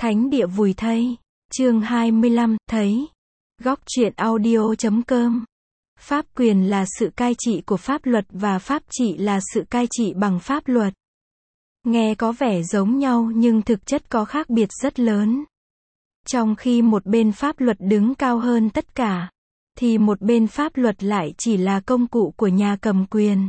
Thánh địa vùi thây. Chương 25, thấy. Góc truyện audio.com. Pháp quyền là sự cai trị của pháp luật và pháp trị là sự cai trị bằng pháp luật. Nghe có vẻ giống nhau nhưng thực chất có khác biệt rất lớn. Trong khi một bên pháp luật đứng cao hơn tất cả, thì một bên pháp luật lại chỉ là công cụ của nhà cầm quyền.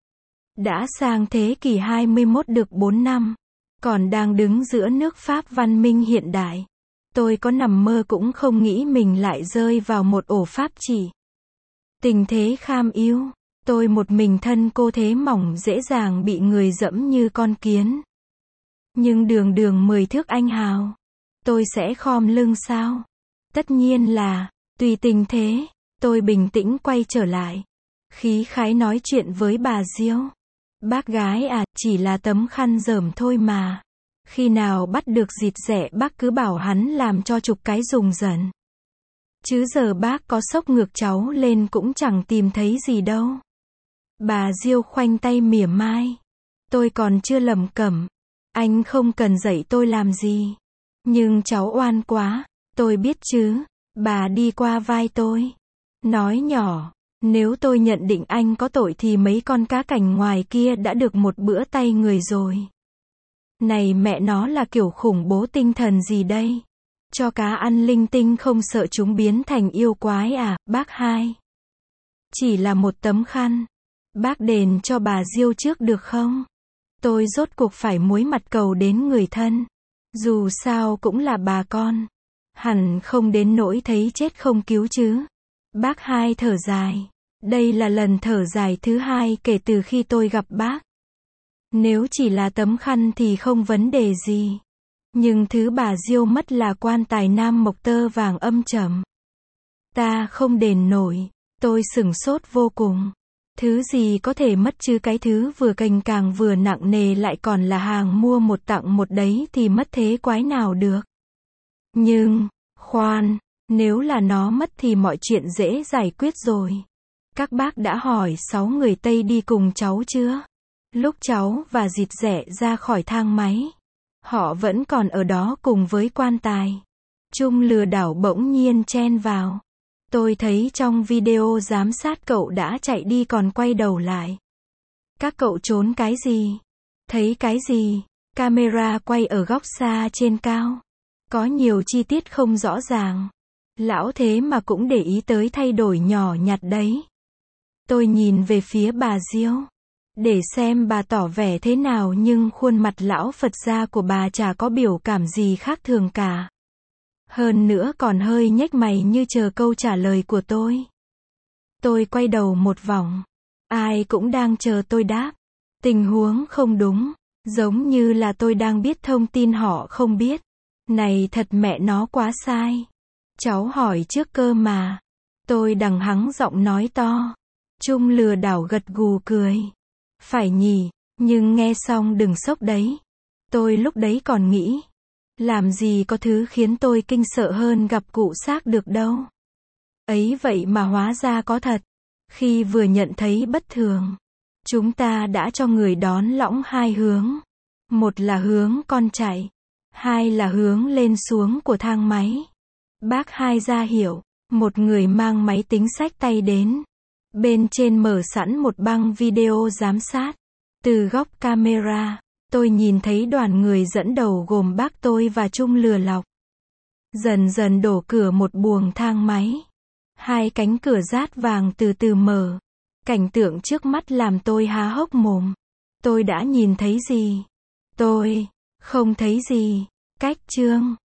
Đã sang thế kỷ 21 được 4 năm, còn đang đứng giữa nước Pháp văn minh hiện đại. Tôi có nằm mơ cũng không nghĩ mình lại rơi vào một ổ pháp trị. Tình thế kham ưu, tôi một mình thân cô thế mỏng dễ dàng bị người dẫm như con kiến. Nhưng đường đường 10 thước anh hào, tôi sẽ khom lưng sao? Tất nhiên là, tùy tình thế, tôi bình tĩnh quay trở lại. Khí khái nói chuyện với bà Diêu. Bác gái à, chỉ là tấm khăn rởm thôi mà. Khi nào bắt được dịt rẻ bác cứ bảo hắn làm cho chục cái dùng dần. Chứ giờ bác có xốc ngược cháu lên cũng chẳng tìm thấy gì đâu. Bà Diêu khoanh tay mỉa mai. Tôi còn chưa lẩm cẩm. Anh không cần dạy tôi làm gì. Nhưng cháu oan quá. Tôi biết chứ. Bà đi qua vai tôi. Nói nhỏ. Nếu tôi nhận định anh có tội thì mấy con cá cảnh ngoài kia đã được một bữa tay người rồi. Này mẹ nó là kiểu khủng bố tinh thần gì đây? Cho cá ăn linh tinh không sợ chúng biến thành yêu quái à, bác hai? Chỉ là một tấm khăn. Bác đền cho bà Diêu trước được không? Tôi rốt cuộc phải muối mặt cầu đến người thân. Dù sao cũng là bà con. Hẳn không đến nỗi thấy chết không cứu chứ. Bác hai thở dài. Đây là lần thở dài thứ hai kể từ khi tôi gặp bác. Nếu chỉ là tấm khăn thì không vấn đề gì. Nhưng thứ bà Diêu mất là quan tài nam mộc tơ vàng âm trầm. Ta không đền nổi. Tôi sửng sốt vô cùng. Thứ gì có thể mất chứ, cái thứ vừa cành càng vừa nặng nề lại còn là hàng mua một tặng một đấy thì mất thế quái nào được. Nhưng, khoan, nếu là nó mất thì mọi chuyện dễ giải quyết rồi. Các bác đã hỏi 6 người Tây đi cùng cháu chưa? Lúc cháu và dịt rẻ ra khỏi thang máy, họ vẫn còn ở đó cùng với quan tài. Trung lừa đảo bỗng nhiên chen vào. Tôi thấy trong video giám sát cậu đã chạy đi còn quay đầu lại. Các cậu trốn cái gì? Thấy cái gì? Camera quay ở góc xa trên cao. Có nhiều chi tiết không rõ ràng. Lão thế mà cũng để ý tới thay đổi nhỏ nhặt đấy. Tôi nhìn về phía bà Diêu. Để xem bà tỏ vẻ thế nào nhưng khuôn mặt lão Phật gia của bà chả có biểu cảm gì khác thường cả. Hơn nữa còn hơi nhếch mày như chờ câu trả lời của tôi. Tôi quay đầu một vòng. Ai cũng đang chờ tôi đáp. Tình huống không đúng. Giống như là tôi đang biết thông tin họ không biết. Này thật mẹ nó quá sai. Cháu hỏi trước cơ mà. Tôi đằng hắng giọng nói to. Trung lừa đảo gật gù cười. Phải nhỉ, nhưng nghe xong đừng sốc đấy. Tôi lúc đấy còn nghĩ. Làm gì có thứ khiến tôi kinh sợ hơn gặp cụ xác được đâu. Ấy vậy mà hóa ra có thật. Khi vừa nhận thấy bất thường, chúng ta đã cho người đón lõng hai hướng. Một là hướng con chạy. Hai là hướng lên xuống của thang máy. Bác hai ra hiệu. Một người mang máy tính xách tay đến. Bên trên mở sẵn một băng video giám sát. Từ góc camera, tôi nhìn thấy đoàn người dẫn đầu gồm bác tôi và Trung lừa lọc. Dần dần đổ cửa một buồng thang máy. Hai cánh cửa rát vàng từ từ mở. Cảnh tượng trước mắt làm tôi há hốc mồm. Tôi đã nhìn thấy gì? Tôi không thấy gì. Cách chương